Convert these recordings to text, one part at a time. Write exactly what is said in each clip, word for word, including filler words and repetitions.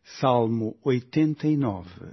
Salmo oitenta e nove.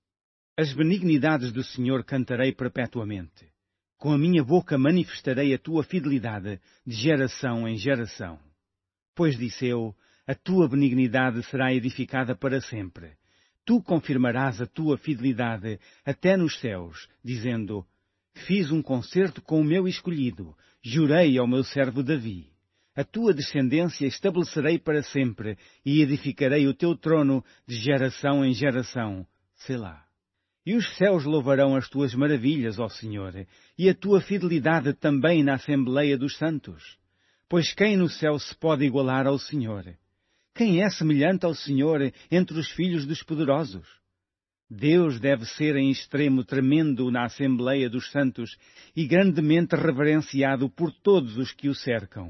As benignidades do Senhor cantarei perpetuamente. Com a minha boca manifestarei a tua fidelidade de geração em geração. Pois disse eu, a tua benignidade será edificada para sempre. Tu confirmarás a tua fidelidade até nos céus, dizendo, fiz um concerto com o meu escolhido, jurei ao meu servo Davi. A tua descendência estabelecerei para sempre, e edificarei o teu trono de geração em geração. Selá. E os céus louvarão as tuas maravilhas, ó Senhor, e a tua fidelidade também na Assembleia dos Santos. Pois quem no céu se pode igualar ao Senhor? Quem é semelhante ao Senhor entre os filhos dos poderosos? Deus deve ser em extremo tremendo na Assembleia dos Santos e grandemente reverenciado por todos os que o cercam.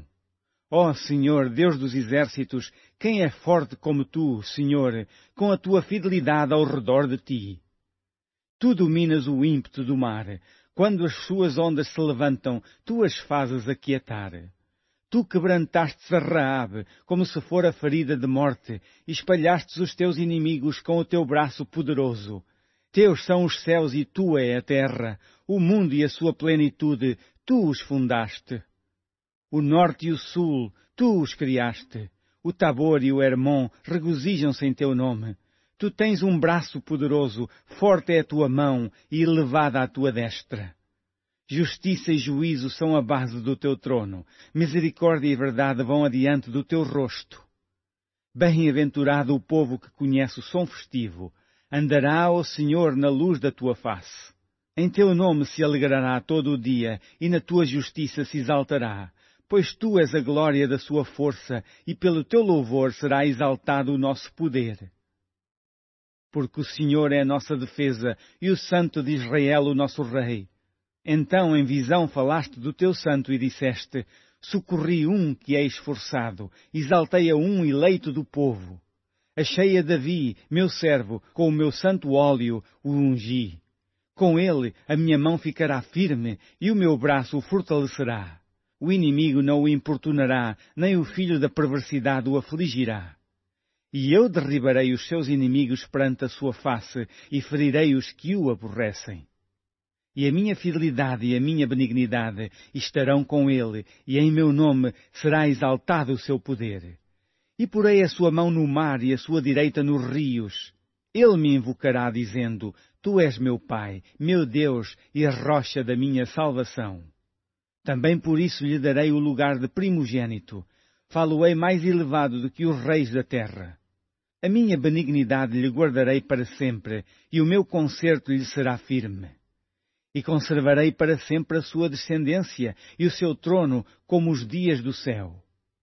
Ó Senhor, Deus dos exércitos, quem é forte como tu, Senhor, com a tua fidelidade ao redor de ti? Tu dominas o ímpeto do mar. Quando as suas ondas se levantam, tu as fazes aquietar. Tu quebrantastes a Raabe, como se fora ferida de morte, e espalhastes os teus inimigos com o teu braço poderoso. Teus são os céus e tua é a terra, o mundo e a sua plenitude, tu os fundaste. O norte e o sul, tu os criaste. O Tabor e o Hermon regozijam-se em teu nome. Tu tens um braço poderoso, forte é a tua mão e elevada a tua destra. Justiça e juízo são a base do teu trono. Misericórdia e verdade vão adiante do teu rosto. Bem-aventurado o povo que conhece o som festivo. Andará, ó Senhor, na luz da tua face. Em teu nome se alegrará todo o dia e na tua justiça se exaltará. Pois tu és a glória da sua força, e pelo teu louvor será exaltado o nosso poder. Porque o Senhor é a nossa defesa, e o Santo de Israel o nosso Rei. Então em visão falaste do teu Santo e disseste, socorri um que é esforçado, exaltei a um eleito do povo. Achei a Davi, meu servo, com o meu santo óleo o ungi. Com ele a minha mão ficará firme, e o meu braço o fortalecerá. O inimigo não o importunará, nem o filho da perversidade o afligirá. E eu derribarei os seus inimigos perante a sua face, e ferirei os que o aborrecem. E a minha fidelidade e a minha benignidade estarão com ele, e em meu nome será exaltado o seu poder. E porei a sua mão no mar e a sua direita nos rios. Ele me invocará, dizendo, Tu és meu Pai, meu Deus e a rocha da minha salvação. Também por isso lhe darei o lugar de primogênito. Falo-ei mais elevado do que os reis da terra. A minha benignidade lhe guardarei para sempre, e o meu concerto lhe será firme. E conservarei para sempre a sua descendência, e o seu trono como os dias do céu.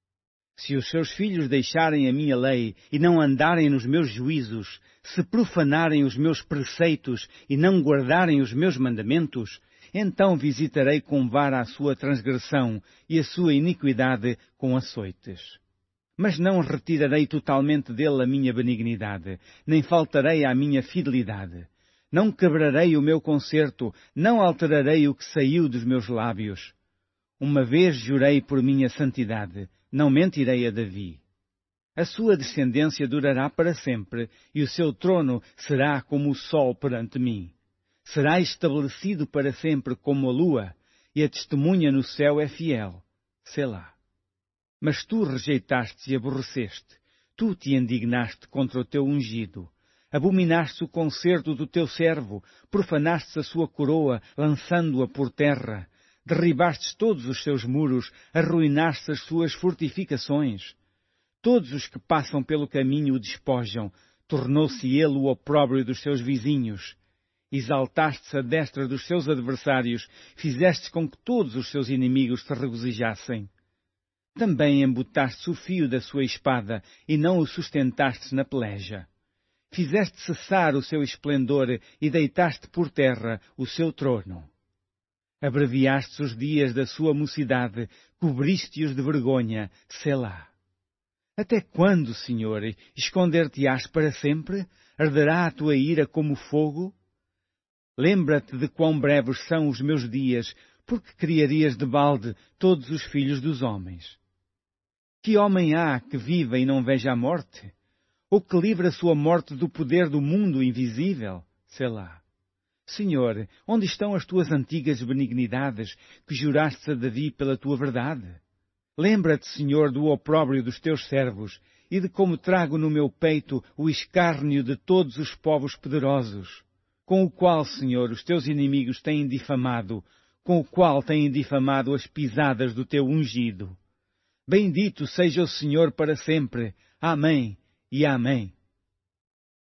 Se os seus filhos deixarem a minha lei, e não andarem nos meus juízos, se profanarem os meus preceitos, e não guardarem os meus mandamentos, então visitarei com vara a sua transgressão e a sua iniquidade com açoites. Mas não retirarei totalmente dele a minha benignidade, nem faltarei à minha fidelidade. Não quebrarei o meu concerto, não alterarei o que saiu dos meus lábios. Uma vez jurei por minha santidade, não mentirei a Davi. A sua descendência durará para sempre, e o seu trono será como o sol perante mim. Será estabelecido para sempre como a lua, e a testemunha no céu é fiel. Selá. Mas tu rejeitaste e aborreceste. Tu te indignaste contra o teu ungido. Abominaste o concerto do teu servo. Profanaste a sua coroa, lançando-a por terra. Derribaste todos os seus muros. Arruinaste as suas fortificações. Todos os que passam pelo caminho o despojam. Tornou-se ele o opróbrio dos seus vizinhos. Exaltaste-se a destra dos seus adversários, fizeste com que todos os seus inimigos se regozijassem. Também embutaste o fio da sua espada, e não o sustentaste na peleja. Fizeste cessar o seu esplendor, e deitaste por terra o seu trono. Abreviaste os dias da sua mocidade, cobriste-os de vergonha, selá. Até quando, Senhor, esconder-te-ás para sempre? Arderá a tua ira como fogo? Lembra-te de quão breves são os meus dias, porque criarias de balde todos os filhos dos homens. Que homem há que viva e não veja a morte? ou que livra a sua morte do poder do mundo invisível? Selá. Senhor, onde estão as tuas antigas benignidades que juraste a Davi pela tua verdade? Lembra-te, Senhor, do opróbrio dos teus servos e de como trago no meu peito o escárnio de todos os povos poderosos, com o qual, Senhor, os teus inimigos têm difamado, com o qual têm difamado as pisadas do teu ungido. Bendito seja o Senhor para sempre. Amém e amém.